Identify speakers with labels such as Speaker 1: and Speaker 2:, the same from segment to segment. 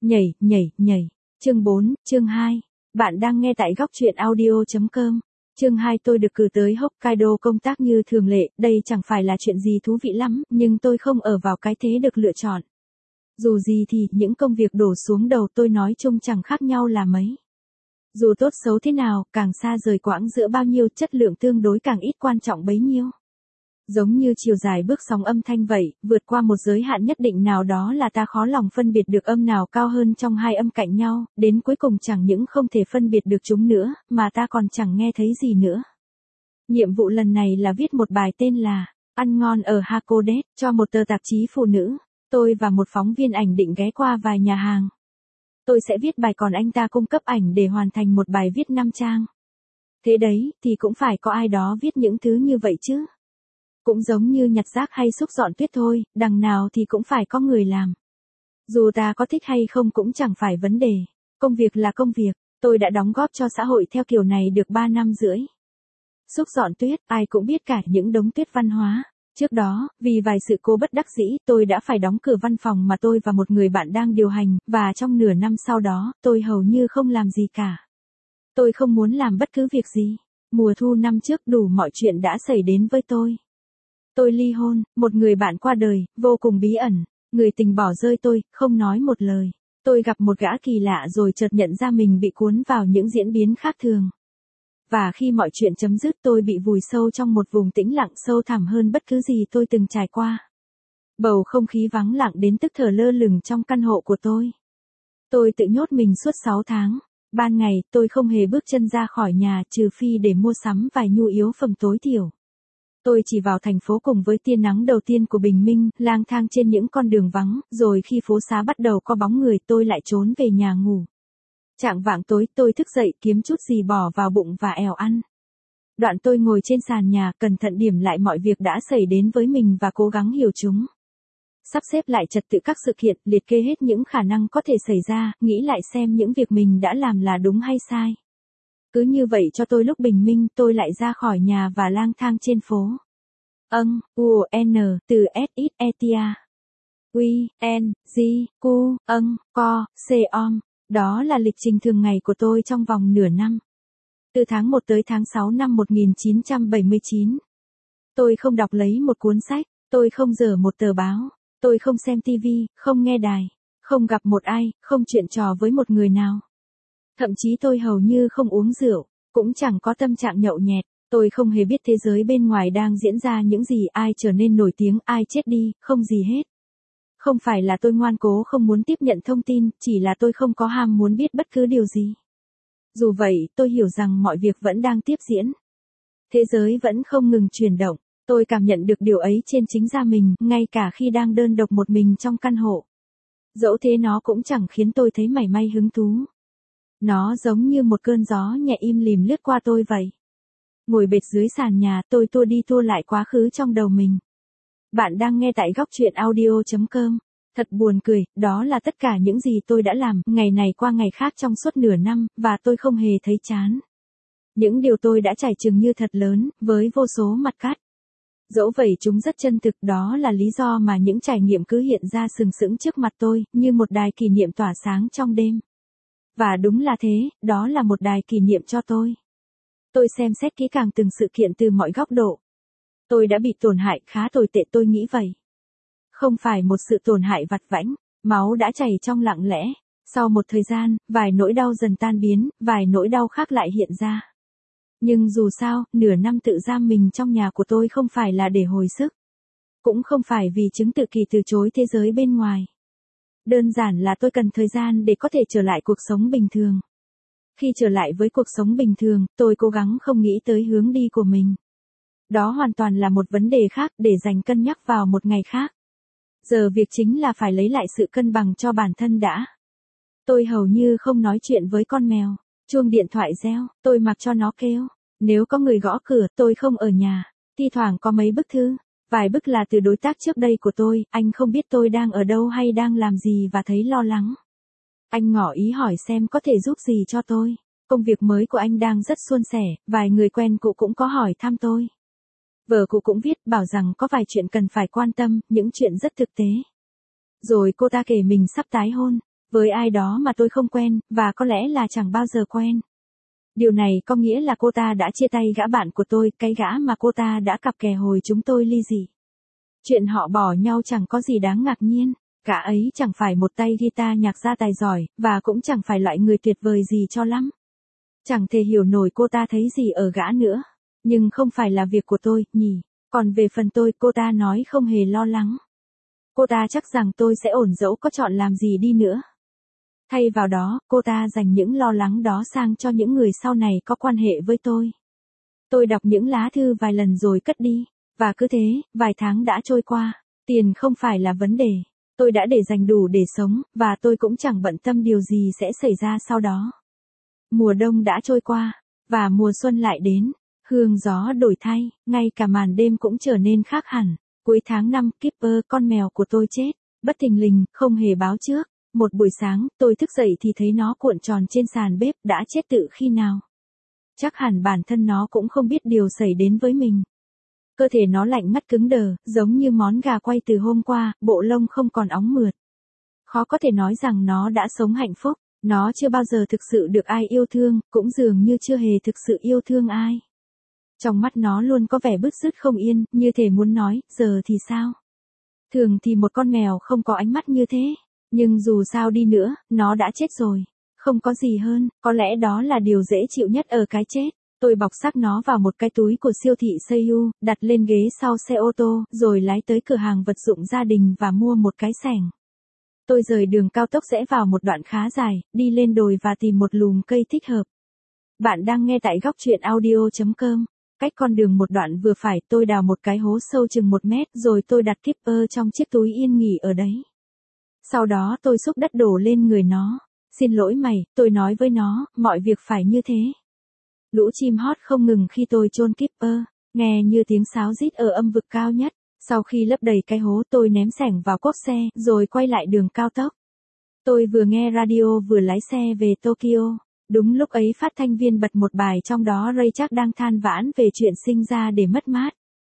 Speaker 1: Nhảy, nhảy, nhảy. Chương 4, chương 2. Bạn đang nghe tại góc truyện audio.com. Chương 2 tôi được cử tới Hokkaido công tác như thường lệ, đây chẳng phải là chuyện gì thú vị lắm, nhưng tôi không ở vào cái thế được lựa chọn. Dù gì thì, những công việc đổ xuống đầu tôi nói chung chẳng khác nhau là mấy. Dù tốt xấu thế nào, càng xa rời quãng giữa bao nhiêu chất lượng tương đối càng ít quan trọng bấy nhiêu. Giống như chiều dài bước sóng âm thanh vậy, vượt qua một giới hạn nhất định nào đó là ta khó lòng phân biệt được âm nào cao hơn trong hai âm cạnh nhau, đến cuối cùng chẳng những không thể phân biệt được chúng nữa, mà ta còn chẳng nghe thấy gì nữa. Nhiệm vụ lần này là viết một bài tên là Ăn ngon ở Hakodate cho một tờ tạp chí phụ nữ. Tôi và một phóng viên ảnh định ghé qua vài nhà hàng. Tôi sẽ viết bài còn anh ta cung cấp ảnh để hoàn thành một bài viết 5 trang. Thế đấy, thì cũng phải có ai đó viết những thứ như vậy chứ. Cũng giống như nhặt rác hay xúc dọn tuyết thôi, đằng nào thì cũng phải có người làm. Dù ta có thích hay không cũng chẳng phải vấn đề. Công việc là công việc, tôi đã đóng góp cho xã hội theo kiểu này được 3 năm rưỡi. Xúc dọn tuyết, ai cũng biết cả những đống tuyết văn hóa. Trước đó, vì vài sự cố bất đắc dĩ, tôi đã phải đóng cửa văn phòng mà tôi và một người bạn đang điều hành, và trong nửa năm sau đó, tôi hầu như không làm gì cả. Tôi không muốn làm bất cứ việc gì. Mùa thu năm trước đủ mọi chuyện đã xảy đến với tôi. Tôi ly hôn, một người bạn qua đời, vô cùng bí ẩn, người tình bỏ rơi tôi, không nói một lời. Tôi gặp một gã kỳ lạ rồi chợt nhận ra mình bị cuốn vào những diễn biến khác thường. Và khi mọi chuyện chấm dứt tôi bị vùi sâu trong một vùng tĩnh lặng sâu thẳm hơn bất cứ gì tôi từng trải qua. Bầu không khí vắng lặng đến tức thở lơ lửng trong căn hộ của tôi. Tôi tự nhốt mình suốt 6 tháng. Ban ngày, tôi không hề bước chân ra khỏi nhà trừ phi để mua sắm vài nhu yếu phẩm tối thiểu. Tôi chỉ vào thành phố cùng với tia nắng đầu tiên của bình minh, lang thang trên những con đường vắng, rồi khi phố xá bắt đầu có bóng người tôi lại trốn về nhà ngủ. Chạng vạng tối tôi thức dậy kiếm chút gì bỏ vào bụng và èo ăn. Đoạn tôi ngồi trên sàn nhà cẩn thận điểm lại mọi việc đã xảy đến với mình và cố gắng hiểu chúng. Sắp xếp lại trật tự các sự kiện, liệt kê hết những khả năng có thể xảy ra, nghĩ lại xem những việc mình đã làm là đúng hay sai. Cứ như vậy cho tôi lúc bình minh tôi lại ra khỏi nhà và lang thang trên phố. Từ S-I-S-E-T-A. Đó là lịch trình thường ngày của tôi trong vòng nửa năm. Từ tháng 1 tới tháng 6 năm 1979. Tôi không đọc lấy một cuốn sách, tôi không dở một tờ báo, tôi không xem tivi, không nghe đài, không gặp một ai, không chuyện trò với một người nào. Thậm chí tôi hầu như không uống rượu, cũng chẳng có tâm trạng nhậu nhẹt, tôi không hề biết thế giới bên ngoài đang diễn ra những gì, ai trở nên nổi tiếng, ai chết đi, không gì hết. Không phải là tôi ngoan cố không muốn tiếp nhận thông tin, chỉ là tôi không có ham muốn biết bất cứ điều gì. Dù vậy, tôi hiểu rằng mọi việc vẫn đang tiếp diễn. Thế giới vẫn không ngừng chuyển động, tôi cảm nhận được điều ấy trên chính da mình, ngay cả khi đang đơn độc một mình trong căn hộ. Dẫu thế nó cũng chẳng khiến tôi thấy mảy may hứng thú. Nó giống như một cơn gió nhẹ im lìm lướt qua tôi vậy. Ngồi bệt dưới sàn nhà, tôi tua đi tua lại quá khứ trong đầu mình. Bạn đang nghe tại góc truyện audio.com. Thật buồn cười, đó là tất cả những gì tôi đã làm, ngày này qua ngày khác trong suốt nửa năm, và tôi không hề thấy chán. Những điều tôi đã trải chừng như thật lớn, với vô số mặt cắt. Dẫu vậy chúng rất chân thực, đó là lý do mà những trải nghiệm cứ hiện ra sừng sững trước mặt tôi, như một đài kỷ niệm tỏa sáng trong đêm. Và đúng là thế, đó là một đài kỷ niệm cho tôi. Tôi xem xét kỹ càng từng sự kiện từ mọi góc độ. Tôi đã bị tổn hại khá tồi tệ, tôi nghĩ vậy. Không phải một sự tổn hại vặt vãnh, máu đã chảy trong lặng lẽ. Sau một thời gian, vài nỗi đau dần tan biến, vài nỗi đau khác lại hiện ra. Nhưng dù sao, nửa năm tự giam mình trong nhà của tôi không phải là để hồi sức. Cũng không phải vì chứng tự kỷ từ chối thế giới bên ngoài. Đơn giản là tôi cần thời gian để có thể trở lại cuộc sống bình thường. Khi trở lại với cuộc sống bình thường, tôi cố gắng không nghĩ tới hướng đi của mình. Đó hoàn toàn là một vấn đề khác để dành cân nhắc vào một ngày khác. Giờ việc chính là phải lấy lại sự cân bằng cho bản thân đã. Tôi hầu như không nói chuyện với con mèo. Chuông điện thoại reo, tôi mặc cho nó kêu. Nếu có người gõ cửa, tôi không ở nhà. Thi thoảng có mấy bức thư. Vài bức là từ đối tác trước đây của tôi, anh không biết tôi đang ở đâu hay đang làm gì và thấy lo lắng. Anh ngỏ ý hỏi xem có thể giúp gì cho tôi. Công việc mới của anh đang rất suôn sẻ, vài người quen cũ cũng có hỏi thăm tôi. Vợ cụ cũng viết bảo rằng có vài chuyện cần phải quan tâm, những chuyện rất thực tế. Rồi cô ta kể mình sắp tái hôn. Với ai đó mà tôi không quen, và có lẽ là chẳng bao giờ quen. Điều này có nghĩa là cô ta đã chia tay gã bạn của tôi, cái gã mà cô ta đã cặp kè hồi chúng tôi ly dị. Chuyện họ bỏ nhau chẳng có gì đáng ngạc nhiên. Gã ấy chẳng phải một tay guitar nhạc gia tài giỏi, và cũng chẳng phải loại người tuyệt vời gì cho lắm. Chẳng thể hiểu nổi cô ta thấy gì ở gã nữa. Nhưng không phải là việc của tôi, nhỉ. Còn về phần tôi, cô ta nói không hề lo lắng. Cô ta chắc rằng tôi sẽ ổn dẫu có chọn làm gì đi nữa. Thay vào đó, cô ta dành những lo lắng đó sang cho những người sau này có quan hệ với tôi. Tôi đọc những lá thư vài lần rồi cất đi. Và cứ thế, vài tháng đã trôi qua. Tiền không phải là vấn đề. Tôi đã để dành đủ để sống, và tôi cũng chẳng bận tâm điều gì sẽ xảy ra sau đó. Mùa đông đã trôi qua, và mùa xuân lại đến. Hương gió đổi thay, ngay cả màn đêm cũng trở nên khác hẳn. Cuối tháng 5, Kipper, con mèo của tôi chết. Bất thình lình, không hề báo trước. Một buổi sáng, tôi thức dậy thì thấy nó cuộn tròn trên sàn bếp, đã chết tự khi nào. Chắc hẳn bản thân nó cũng không biết điều xảy đến với mình. Cơ thể nó lạnh ngắt cứng đờ, giống như món gà quay từ hôm qua, bộ lông không còn óng mượt. Khó có thể nói rằng nó đã sống hạnh phúc, nó chưa bao giờ thực sự được ai yêu thương, cũng dường như chưa hề thực sự yêu thương ai. Trong mắt nó luôn có vẻ bứt rứt không yên, như thể muốn nói, giờ thì sao? Thường thì một con mèo không có ánh mắt như thế, nhưng dù sao đi nữa, nó đã chết rồi. Không có gì hơn, có lẽ đó là điều dễ chịu nhất ở cái chết. Tôi bọc xác nó vào một cái túi của siêu thị Seiyu, đặt lên ghế sau xe ô tô, rồi lái tới cửa hàng vật dụng gia đình và mua một cái xẻng. Tôi rời đường cao tốc rẽ vào một đoạn khá dài, đi lên đồi và tìm một lùm cây thích hợp. Bạn đang nghe tại góc truyện audio.com. Cách con đường một đoạn vừa phải, tôi đào một cái hố sâu chừng 1 mét, rồi tôi đặt Kipper trong chiếc túi yên nghỉ ở đấy. Sau đó tôi xúc đất đổ lên người nó. Xin lỗi mày, tôi nói với nó, mọi việc phải như thế. Lũ chim hót không ngừng khi tôi chôn Kipper, nghe như tiếng sáo rít ở âm vực cao nhất. Sau khi lấp đầy cái hố, tôi ném xẻng vào cốp xe, rồi quay lại đường cao tốc. Tôi vừa nghe radio vừa lái xe về Tokyo. Đúng lúc ấy phát thanh viên bật một bài trong đó Ray Charles đang than vãn về chuyện sinh ra để mất mát.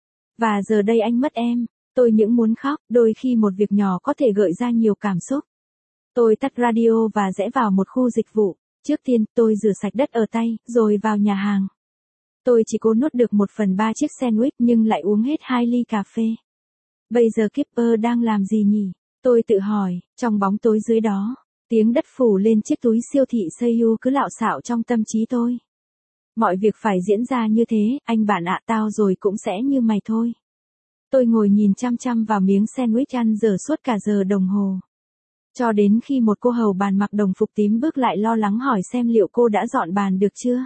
Speaker 1: Và giờ đây anh mất em. Tôi những muốn khóc, đôi khi một việc nhỏ có thể gợi ra nhiều cảm xúc. Tôi tắt radio và rẽ vào một khu dịch vụ. Trước tiên, tôi rửa sạch đất ở tay, rồi vào nhà hàng. Tôi chỉ cố nuốt được 1/3 chiếc sandwich nhưng lại uống hết 2 ly cà phê. Bây giờ Kipper đang làm gì nhỉ? Tôi tự hỏi, trong bóng tối dưới đó. Tiếng đất phủ lên chiếc túi siêu thị Seiyu cứ lạo xạo trong tâm trí tôi. Mọi việc phải diễn ra như thế, anh bạn ạ, tao rồi cũng sẽ như mày thôi. Tôi ngồi nhìn chăm chăm vào miếng sandwich ăn dở suốt cả giờ đồng hồ. Cho đến khi một cô hầu bàn mặc đồng phục tím bước lại lo lắng hỏi xem liệu cô đã dọn bàn được chưa.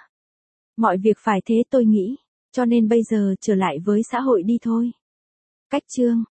Speaker 1: Mọi việc phải thế tôi nghĩ, cho nên bây giờ trở lại với xã hội đi thôi. Cách chương